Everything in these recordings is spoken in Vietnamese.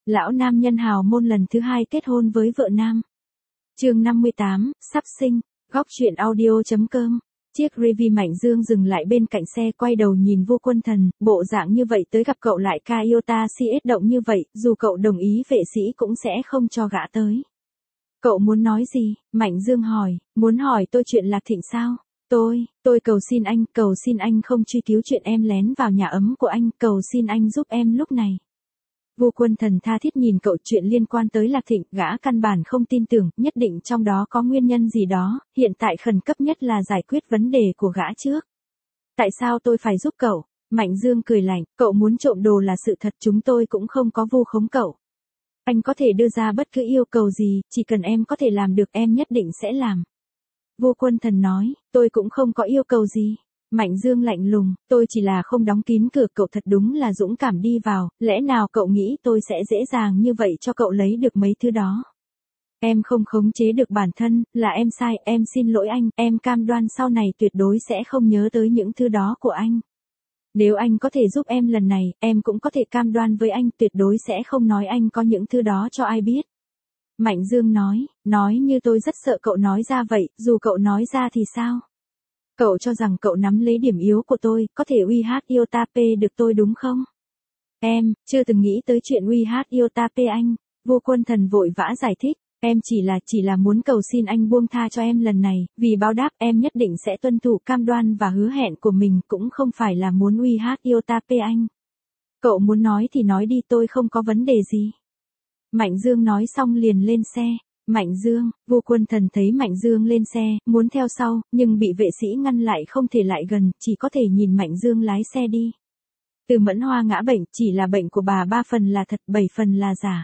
Lão nam nhân hào môn lần thứ 2 kết hôn với vợ nam. Chương 58, sắp sinh. Góc truyện audio.com. Chiếc review Mạnh Dương dừng lại bên cạnh xe, quay đầu nhìn Vô Quân Thần, bộ dạng như vậy tới gặp cậu lại ca Iota CS động như vậy, dù cậu đồng ý vệ sĩ cũng sẽ không cho gã tới. Cậu muốn nói gì? Mạnh Dương hỏi, muốn hỏi tôi chuyện Lạc Thịnh sao? Tôi cầu xin anh không truy cứu chuyện em lén vào nhà ấm của anh, cầu xin anh giúp em lúc này. Vô Quân Thần tha thiết nhìn cậu, chuyện liên quan tới Lạc Thịnh, gã căn bản không tin tưởng, nhất định trong đó có nguyên nhân gì đó, hiện tại khẩn cấp nhất là giải quyết vấn đề của gã trước. Tại sao tôi phải giúp cậu? Mạnh Dương cười lạnh, cậu muốn trộm đồ là sự thật, chúng tôi cũng không có vu khống cậu. Anh có thể đưa ra bất cứ yêu cầu gì, chỉ cần em có thể làm được em nhất định sẽ làm. Vô Quân Thần nói, tôi cũng không có yêu cầu gì. Mạnh Dương lạnh lùng, tôi chỉ là không đóng kín cửa, cậu thật đúng là dũng cảm đi vào, lẽ nào cậu nghĩ tôi sẽ dễ dàng như vậy cho cậu lấy được mấy thứ đó? Em không khống chế được bản thân, là em sai, em xin lỗi anh, em cam đoan sau này tuyệt đối sẽ không nhớ tới những thứ đó của anh. Nếu anh có thể giúp em lần này, em cũng có thể cam đoan với anh tuyệt đối sẽ không nói anh có những thứ đó cho ai biết. Mạnh Dương nói như tôi rất sợ cậu nói ra vậy, dù cậu nói ra thì sao? Cậu cho rằng cậu nắm lấy điểm yếu của tôi, có thể uy hát Iota P được tôi đúng không? Em, chưa từng nghĩ tới chuyện uy hát Iota P anh. Vô Quân Thần vội vã giải thích, em chỉ là muốn cầu xin anh buông tha cho em lần này, vì báo đáp em nhất định sẽ tuân thủ cam đoan và hứa hẹn của mình, cũng không phải là muốn uy hát Iota P anh. Cậu muốn nói thì nói đi, tôi không có vấn đề gì. Mạnh Dương nói xong liền lên xe. Mạnh Dương, Vô Quân Thần thấy Mạnh Dương lên xe, muốn theo sau, nhưng bị vệ sĩ ngăn lại, không thể lại gần, chỉ có thể nhìn Mạnh Dương lái xe đi. Từ Mẫn Hoa ngã bệnh, chỉ là bệnh của bà 3 phần là thật, 7 phần là giả.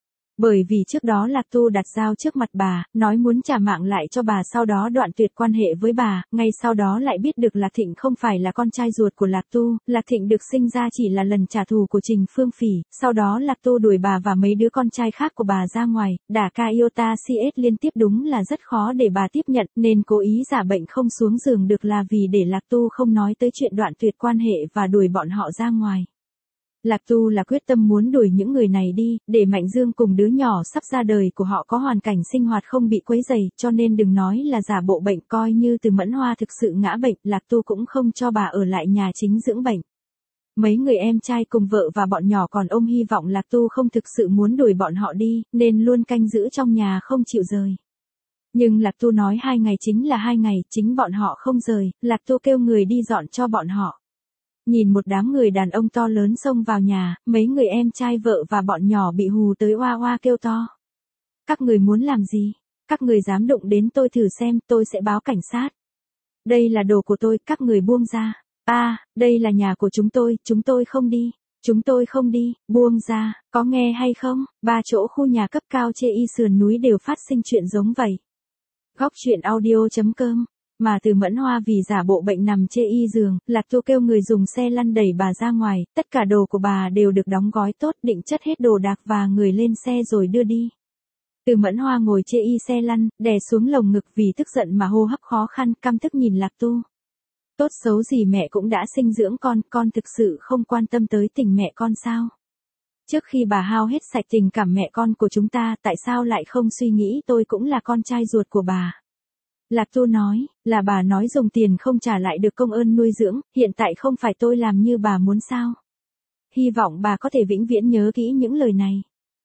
Bởi vì trước đó Lạc Tu đặt dao trước mặt bà, nói muốn trả mạng lại cho bà, sau đó đoạn tuyệt quan hệ với bà, ngay sau đó lại biết được Lạc Thịnh không phải là con trai ruột của Lạc Tu, Lạc Thịnh được sinh ra chỉ là lần trả thù của Trình Phương Phỉ, sau đó Lạc Tu đuổi bà và mấy đứa con trai khác của bà ra ngoài, đả ca Iota CS liên tiếp, đúng là rất khó để bà tiếp nhận, nên cố ý giả bệnh không xuống giường được là vì để Lạc Tu không nói tới chuyện đoạn tuyệt quan hệ và đuổi bọn họ ra ngoài. Lạc Tu là quyết tâm muốn đuổi những người này đi, để Mạnh Dương cùng đứa nhỏ sắp ra đời của họ có hoàn cảnh sinh hoạt không bị quấy rầy, cho nên đừng nói là giả bộ bệnh, coi như Từ Mẫn Hoa thực sự ngã bệnh, Lạc Tu cũng không cho bà ở lại nhà chính dưỡng bệnh. Mấy người em trai cùng vợ và bọn nhỏ còn ôm hy vọng Lạc Tu không thực sự muốn đuổi bọn họ đi, nên luôn canh giữ trong nhà không chịu rời. Nhưng Lạc Tu nói 2 ngày chính là 2 ngày, chính bọn họ không rời, Lạc Tu kêu người đi dọn cho bọn họ. Nhìn một đám người đàn ông to lớn xông vào nhà, mấy người em trai vợ và bọn nhỏ bị hù tới oa oa kêu to. Các người muốn làm gì? Các người dám đụng đến tôi thử xem, tôi sẽ báo cảnh sát. Đây là đồ của tôi, các người buông ra. Đây là nhà của chúng tôi không đi. Chúng tôi không đi, buông ra, có nghe hay không? 3 chỗ khu nhà cấp cao chê y sườn núi đều phát sinh chuyện giống vậy. Góc truyện audio.com. Mà Từ Mẫn Hoa vì giả bộ bệnh nằm chê y giường, Lạc Tu kêu người dùng xe lăn đẩy bà ra ngoài, tất cả đồ của bà đều được đóng gói tốt, định chất hết đồ đạc và người lên xe rồi đưa đi. Từ Mẫn Hoa ngồi chê y xe lăn, đè xuống lồng ngực vì tức giận mà hô hấp khó khăn, căm tức nhìn Lạc Tu. Tốt xấu gì mẹ cũng đã sinh dưỡng con thực sự không quan tâm tới tình mẹ con sao? Trước khi bà hao hết sạch tình cảm mẹ con của chúng ta, tại sao lại không suy nghĩ tôi cũng là con trai ruột của bà? Lạc Tu nói, là bà nói dùng tiền không trả lại được công ơn nuôi dưỡng, hiện tại không phải tôi làm như bà muốn sao? Hy vọng bà có thể vĩnh viễn nhớ kỹ những lời này.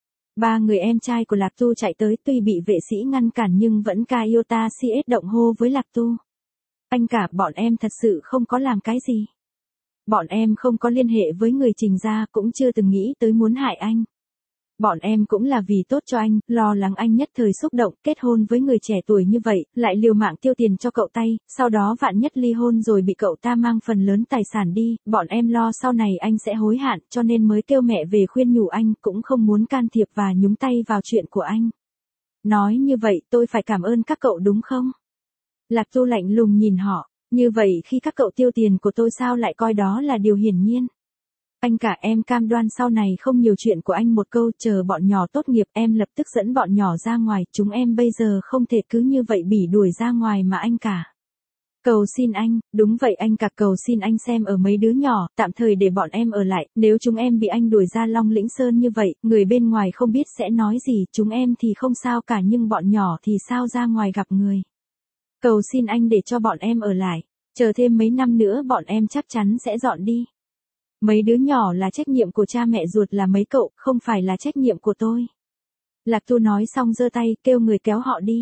3 người em trai của Lạc Tu chạy tới, tuy bị vệ sĩ ngăn cản nhưng vẫn ca Iota CS động hô với Lạc Tu. Anh cả, bọn em thật sự không có làm cái gì. Bọn em không có liên hệ với người Trình gia, cũng chưa từng nghĩ tới muốn hại anh. Bọn em cũng là vì tốt cho anh, lo lắng anh nhất thời xúc động, kết hôn với người trẻ tuổi như vậy, lại liều mạng tiêu tiền cho cậu tay, sau đó vạn nhất ly hôn rồi bị cậu ta mang phần lớn tài sản đi, bọn em lo sau này anh sẽ hối hận, cho nên mới kêu mẹ về khuyên nhủ anh, cũng không muốn can thiệp và nhúng tay vào chuyện của anh. Nói như vậy, tôi phải cảm ơn các cậu đúng không? Lạc Tu lạnh lùng nhìn họ, như vậy khi các cậu tiêu tiền của tôi sao lại coi đó là điều hiển nhiên? Anh cả, em cam đoan sau này không nhiều chuyện của anh một câu, chờ bọn nhỏ tốt nghiệp em lập tức dẫn bọn nhỏ ra ngoài, chúng em bây giờ không thể cứ như vậy bị đuổi ra ngoài mà anh cả. Cầu xin anh, đúng vậy anh cả, cầu xin anh xem ở mấy đứa nhỏ, tạm thời để bọn em ở lại, nếu chúng em bị anh đuổi ra Long Lĩnh Sơn như vậy, người bên ngoài không biết sẽ nói gì, chúng em thì không sao cả nhưng bọn nhỏ thì sao ra ngoài gặp người. Cầu xin anh để cho bọn em ở lại, chờ thêm mấy năm nữa bọn em chắc chắn sẽ dọn đi. Mấy đứa nhỏ là trách nhiệm của cha mẹ ruột là mấy cậu, không phải là trách nhiệm của tôi. Lạc Tu nói xong giơ tay, kêu người kéo họ đi.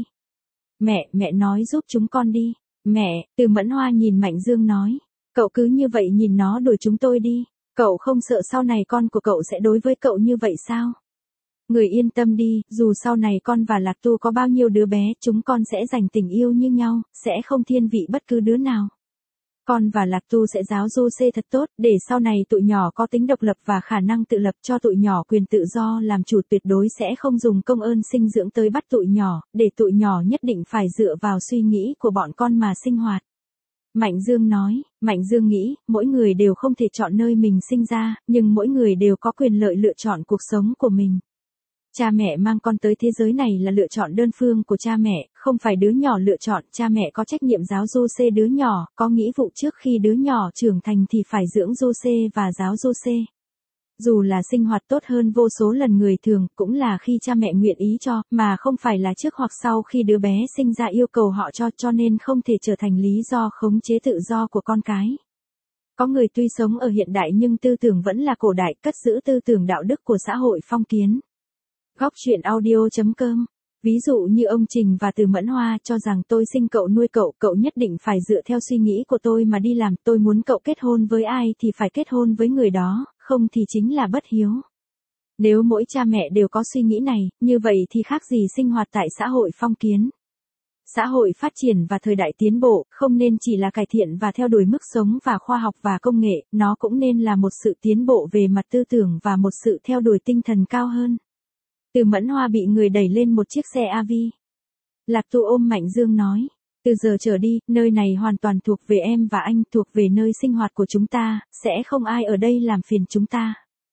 Mẹ nói giúp chúng con đi. Mẹ, Từ Mẫn Hoa nhìn Mạnh Dương nói. Cậu cứ như vậy nhìn nó đuổi chúng tôi đi. Cậu không sợ sau này con của cậu sẽ đối với cậu như vậy sao? Người yên tâm đi, dù sau này con và Lạc Tu có bao nhiêu đứa bé, chúng con sẽ dành tình yêu như nhau, sẽ không thiên vị bất cứ đứa nào. Con và Lạc Tu sẽ giáo Jose thật tốt, để sau này tụi nhỏ có tính độc lập và khả năng tự lập, cho tụi nhỏ quyền tự do làm chủ, tuyệt đối sẽ không dùng công ơn sinh dưỡng tới bắt tụi nhỏ, để tụi nhỏ nhất định phải dựa vào suy nghĩ của bọn con mà sinh hoạt. Mạnh Dương nói, Mạnh Dương nghĩ, mỗi người đều không thể chọn nơi mình sinh ra, nhưng mỗi người đều có quyền lợi lựa chọn cuộc sống của mình. Cha mẹ mang con tới thế giới này là lựa chọn đơn phương của cha mẹ, không phải đứa nhỏ lựa chọn, cha mẹ có trách nhiệm giáo Jose đứa nhỏ, có nghĩa vụ trước khi đứa nhỏ trưởng thành thì phải dưỡng Jose và giáo Jose. Dù là sinh hoạt tốt hơn vô số lần người thường, cũng là khi cha mẹ nguyện ý cho, mà không phải là trước hoặc sau khi đứa bé sinh ra yêu cầu họ cho nên không thể trở thành lý do khống chế tự do của con cái. Có người tuy sống ở hiện đại nhưng tư tưởng vẫn là cổ đại, cất giữ tư tưởng đạo đức của xã hội phong kiến. Góc truyện audio.com. Ví dụ như ông Trình và Từ Mẫn Hoa cho rằng tôi sinh cậu nuôi cậu, cậu nhất định phải dựa theo suy nghĩ của tôi mà đi làm, tôi muốn cậu kết hôn với ai thì phải kết hôn với người đó, không thì chính là bất hiếu. Nếu mỗi cha mẹ đều có suy nghĩ này, như vậy thì khác gì sinh hoạt tại xã hội phong kiến. Xã hội phát triển và thời đại tiến bộ, không nên chỉ là cải thiện và theo đuổi mức sống và khoa học và công nghệ, nó cũng nên là một sự tiến bộ về mặt tư tưởng và một sự theo đuổi tinh thần cao hơn. Từ Mẫn Hoa bị người đẩy lên một chiếc xe AV. Lạc Tu ôm Mạnh Dương nói, từ giờ trở đi, nơi này hoàn toàn thuộc về em và anh, thuộc về nơi sinh hoạt của chúng ta, sẽ không ai ở đây làm phiền chúng ta.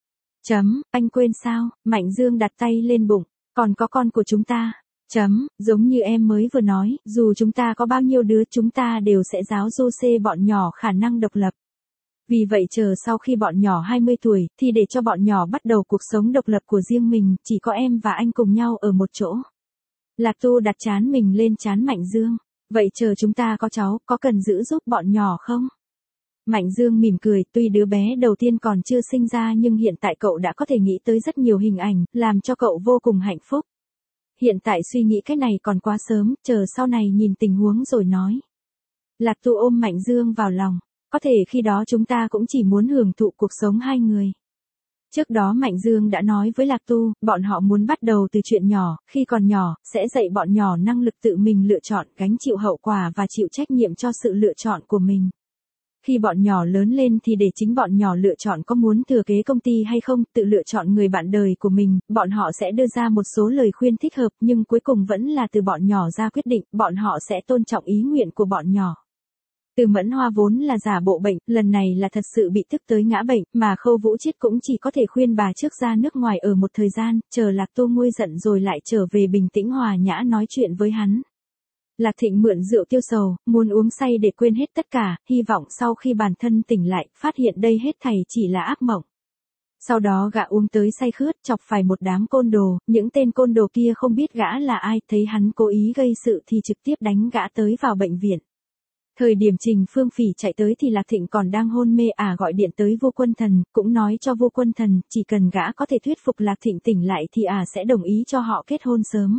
Anh quên sao? Mạnh Dương đặt tay lên bụng, còn có con của chúng ta. Giống như em mới vừa nói, dù chúng ta có bao nhiêu đứa chúng ta đều sẽ giáo Jose bọn nhỏ khả năng độc lập. Vì vậy chờ sau khi bọn nhỏ 20 tuổi, thì để cho bọn nhỏ bắt đầu cuộc sống độc lập của riêng mình, chỉ có em và anh cùng nhau ở một chỗ. Lạc Tu đặt trán mình lên trán Mạnh Dương. Vậy chờ chúng ta có cháu, có cần giữ giúp bọn nhỏ không? Mạnh Dương mỉm cười, tuy đứa bé đầu tiên còn chưa sinh ra nhưng hiện tại cậu đã có thể nghĩ tới rất nhiều hình ảnh, làm cho cậu vô cùng hạnh phúc. Hiện tại suy nghĩ cái này còn quá sớm, chờ sau này nhìn tình huống rồi nói. Lạc Tu ôm Mạnh Dương vào lòng. Có thể khi đó chúng ta cũng chỉ muốn hưởng thụ cuộc sống hai người. Trước đó Mạnh Dương đã nói với Lạc Tu, bọn họ muốn bắt đầu từ chuyện nhỏ, khi còn nhỏ, sẽ dạy bọn nhỏ năng lực tự mình lựa chọn, gánh chịu hậu quả và chịu trách nhiệm cho sự lựa chọn của mình. Khi bọn nhỏ lớn lên thì để chính bọn nhỏ lựa chọn có muốn thừa kế công ty hay không, tự lựa chọn người bạn đời của mình, bọn họ sẽ đưa ra một số lời khuyên thích hợp nhưng cuối cùng vẫn là từ bọn nhỏ ra quyết định, bọn họ sẽ tôn trọng ý nguyện của bọn nhỏ. Từ Mẫn Hoa vốn là giả bộ bệnh, lần này là thật sự bị tức tới ngã bệnh, mà Khâu Vũ Chiết cũng chỉ có thể khuyên bà trước ra nước ngoài ở một thời gian, chờ Lạc Tu nguôi giận rồi lại trở về bình tĩnh hòa nhã nói chuyện với hắn. Lạc Thịnh mượn rượu tiêu sầu, muốn uống say để quên hết tất cả, hy vọng sau khi bản thân tỉnh lại, phát hiện đây hết thảy chỉ là ác mộng. Sau đó gã uống tới say khướt, chọc phải một đám côn đồ, những tên côn đồ kia không biết gã là ai, thấy hắn cố ý gây sự thì trực tiếp đánh gã tới vào bệnh viện. Thời điểm Trình Phương Phỉ chạy tới thì Lạc Thịnh còn đang hôn mê, gọi điện tới Vua Quân Thần, cũng nói cho Vua Quân Thần, chỉ cần gã có thể thuyết phục Lạc Thịnh tỉnh lại thì sẽ đồng ý cho họ kết hôn sớm.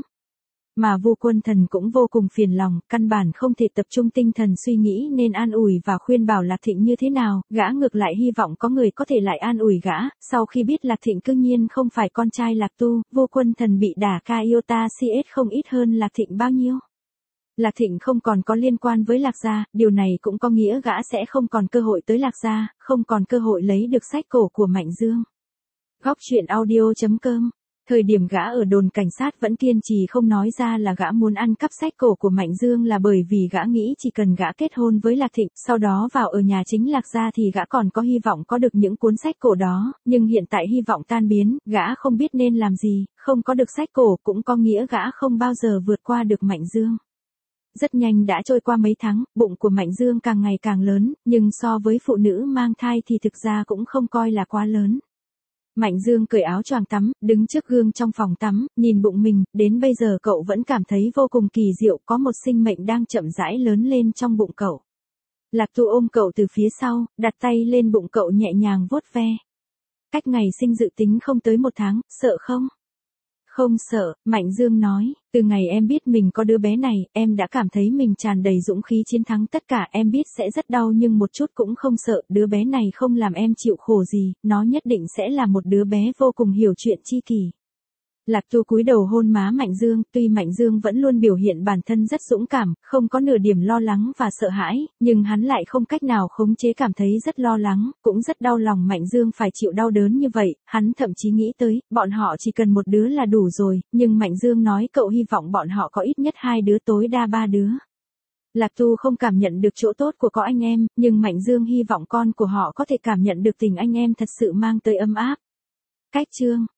Mà Vua Quân Thần cũng vô cùng phiền lòng, căn bản không thể tập trung tinh thần suy nghĩ nên an ủi và khuyên bảo Lạc Thịnh như thế nào, gã ngược lại hy vọng có người có thể lại an ủi gã, sau khi biết Lạc Thịnh cương nhiên không phải con trai Lạc Tu, Vua Quân Thần bị đả ca iota CS không ít hơn Lạc Thịnh bao nhiêu. Lạc Thịnh không còn có liên quan với Lạc gia, điều này cũng có nghĩa gã sẽ không còn cơ hội tới Lạc gia, không còn cơ hội lấy được sách cổ của Mạnh Dương. Góc truyện audio.com. Thời điểm gã ở đồn cảnh sát vẫn kiên trì không nói ra là gã muốn ăn cắp sách cổ của Mạnh Dương là bởi vì gã nghĩ chỉ cần gã kết hôn với Lạc Thịnh, sau đó vào ở nhà chính Lạc gia thì gã còn có hy vọng có được những cuốn sách cổ đó, nhưng hiện tại hy vọng tan biến, gã không biết nên làm gì, không có được sách cổ cũng có nghĩa gã không bao giờ vượt qua được Mạnh Dương. Rất nhanh đã trôi qua mấy tháng, bụng của Mạnh Dương càng ngày càng lớn, nhưng so với phụ nữ mang thai thì thực ra cũng không coi là quá lớn. Mạnh Dương cởi áo choàng tắm, đứng trước gương trong phòng tắm, nhìn bụng mình, đến bây giờ cậu vẫn cảm thấy vô cùng kỳ diệu, có một sinh mệnh đang chậm rãi lớn lên trong bụng cậu. Lạc Tu ôm cậu từ phía sau, đặt tay lên bụng cậu nhẹ nhàng vuốt ve. Cách ngày sinh dự tính không tới 1 tháng, sợ không? Không sợ, Mạnh Dương nói, từ ngày em biết mình có đứa bé này, em đã cảm thấy mình tràn đầy dũng khí chiến thắng tất cả, em biết sẽ rất đau nhưng một chút cũng không sợ, đứa bé này không làm em chịu khổ gì, nó nhất định sẽ là một đứa bé vô cùng hiểu chuyện chi kỷ. Lạc Tu cúi đầu hôn má Mạnh Dương, tuy Mạnh Dương vẫn luôn biểu hiện bản thân rất dũng cảm, không có nửa điểm lo lắng và sợ hãi, nhưng hắn lại không cách nào khống chế cảm thấy rất lo lắng, cũng rất đau lòng Mạnh Dương phải chịu đau đớn như vậy, hắn thậm chí nghĩ tới, bọn họ chỉ cần một đứa là đủ rồi, nhưng Mạnh Dương nói cậu hy vọng bọn họ có ít nhất 2 đứa tối đa 3 đứa. Lạc Tu không cảm nhận được chỗ tốt của có anh em, nhưng Mạnh Dương hy vọng con của họ có thể cảm nhận được tình anh em thật sự mang tới ấm áp. Cách chương